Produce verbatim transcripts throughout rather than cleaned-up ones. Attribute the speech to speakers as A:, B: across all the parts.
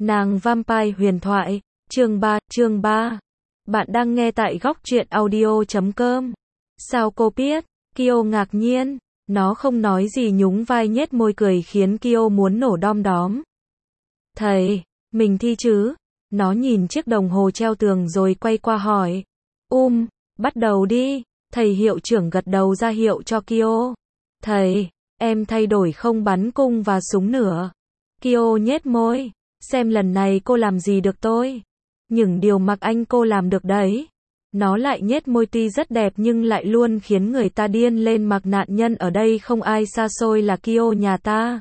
A: Nàng Vampire huyền thoại, chương ba, chương ba. Bạn đang nghe tại góc truyện audio chấm com. Sao cô biết? Kyo ngạc nhiên, nó không nói gì nhún vai nhếch môi cười khiến Kyo muốn nổ đom đóm. Thầy, mình thi chứ? Nó nhìn chiếc đồng hồ treo tường rồi quay qua hỏi. Um, bắt đầu đi. Thầy hiệu trưởng gật đầu ra hiệu cho Kyo. Thầy, em thay đổi không bắn cung và súng nữa. Kyo nhếch môi. Xem lần này cô làm gì được tôi. Những điều mặc anh cô làm được đấy. Nó lại nhếch môi tuy rất đẹp nhưng lại luôn khiến người ta điên lên mặc nạn nhân ở đây không ai xa xôi là Kyo nhà ta.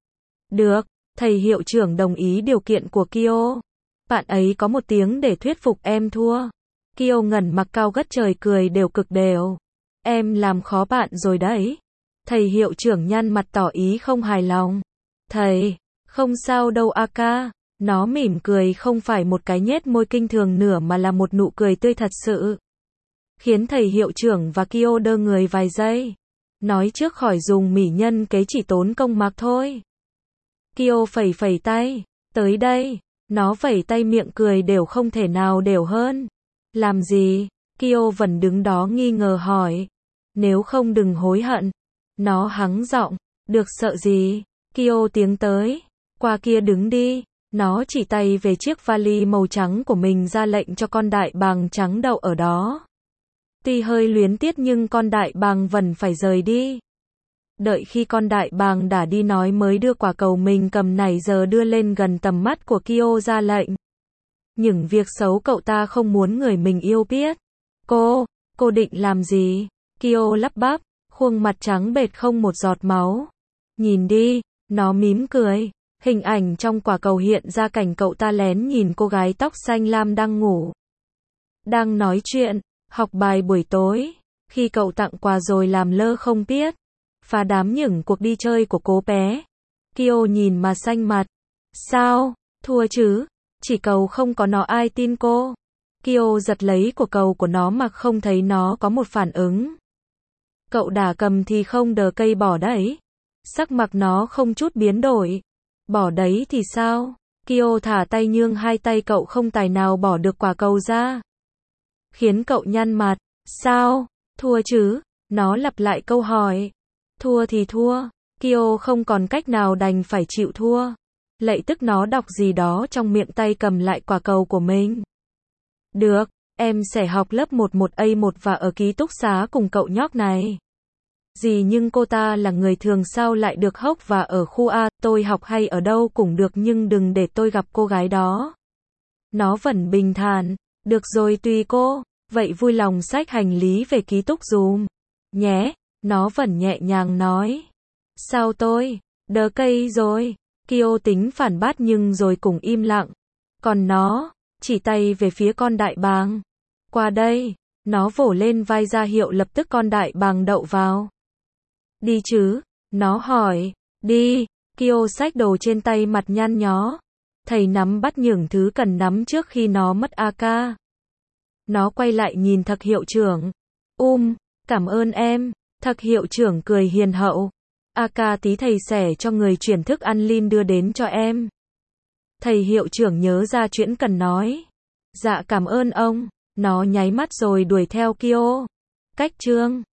A: Được, thầy hiệu trưởng đồng ý điều kiện của Kyo. Bạn ấy có một tiếng để thuyết phục em thua. Kyo ngẩn mặc cao gất trời cười đều cực đều. Em làm khó bạn rồi đấy. Thầy hiệu trưởng nhăn mặt tỏ ý không hài lòng. Thầy, không sao đâu Aka. Nó mỉm cười không phải một cái nhếch môi kinh thường nửa mà là một nụ cười tươi thật sự. Khiến thầy hiệu trưởng và Kyo đơ người vài giây. Nói trước khỏi dùng mỹ nhân kế chỉ tốn công mặc thôi. Kyo phẩy phẩy tay. Tới đây. Nó vẩy tay miệng cười đều không thể nào đều hơn. Làm gì? Kyo vẫn đứng đó nghi ngờ hỏi. Nếu không đừng hối hận. Nó hắng giọng. Được sợ gì? Kyo tiến tới. Qua kia đứng đi. Nó chỉ tay về chiếc vali màu trắng của mình ra lệnh cho con đại bàng trắng đậu ở đó. Tuy hơi luyến tiếc nhưng con đại bàng vẫn phải rời đi. Đợi khi con đại bàng đã đi nói mới đưa quả cầu mình cầm nãy giờ đưa lên gần tầm mắt của Kyo ra lệnh. Những việc xấu cậu ta không muốn người mình yêu biết. Cô, cô định làm gì? Kyo lắp bắp, khuôn mặt trắng bệch không một giọt máu. Nhìn đi, nó mím cười. Hình ảnh trong quả cầu hiện ra cảnh cậu ta lén nhìn cô gái tóc xanh lam đang ngủ. Đang nói chuyện, học bài buổi tối. Khi cậu tặng quà rồi làm lơ không biết. Phá đám những cuộc đi chơi của cô bé. Kyo nhìn mà xanh mặt. Sao? Thua chứ? Chỉ cầu không có nó ai tin cô. Kyo giật lấy của cầu của nó mà không thấy nó có một phản ứng. Cậu đã cầm thì không đờ cây bỏ đấy. Sắc mặt nó không chút biến đổi. Bỏ đấy thì sao? Kyo thả tay nhưng hai tay cậu không tài nào bỏ được quả cầu ra. Khiến cậu nhăn mặt. Sao? Thua chứ? Nó lặp lại câu hỏi. Thua thì thua. Kyo không còn cách nào đành phải chịu thua. Lạy tức nó đọc gì đó trong miệng tay cầm lại quả cầu của mình. Được, em sẽ học lớp một một A một và ở ký túc xá cùng cậu nhóc này. Gì nhưng cô ta là người thường sao lại được hốc và ở khu A, tôi học hay ở đâu cũng được nhưng đừng để tôi gặp cô gái đó. Nó vẫn bình thản, được rồi tùy cô, vậy vui lòng xách hành lý về ký túc dùm. Nhé, nó vẫn nhẹ nhàng nói. Sao tôi, đờ cây rồi, Kyo tính phản bác nhưng rồi cũng im lặng. Còn nó, chỉ tay về phía con đại bàng. Qua đây, nó vỗ lên vai ra hiệu lập tức con đại bàng đậu vào. Đi chứ? Nó hỏi. Đi. Kyo xách đồ trên tay mặt nhăn nhó. Thầy nắm bắt những thứ cần nắm trước khi nó mất Aka. Nó quay lại nhìn thạc hiệu trưởng. Um, cảm ơn em. Thạc hiệu trưởng cười hiền hậu. Aka tí thầy sẽ cho người chuyển thức ăn Lin đưa đến cho em. Thầy hiệu trưởng nhớ ra chuyện cần nói. Dạ cảm ơn ông. Nó nháy mắt rồi đuổi theo Kyo. Cách chương.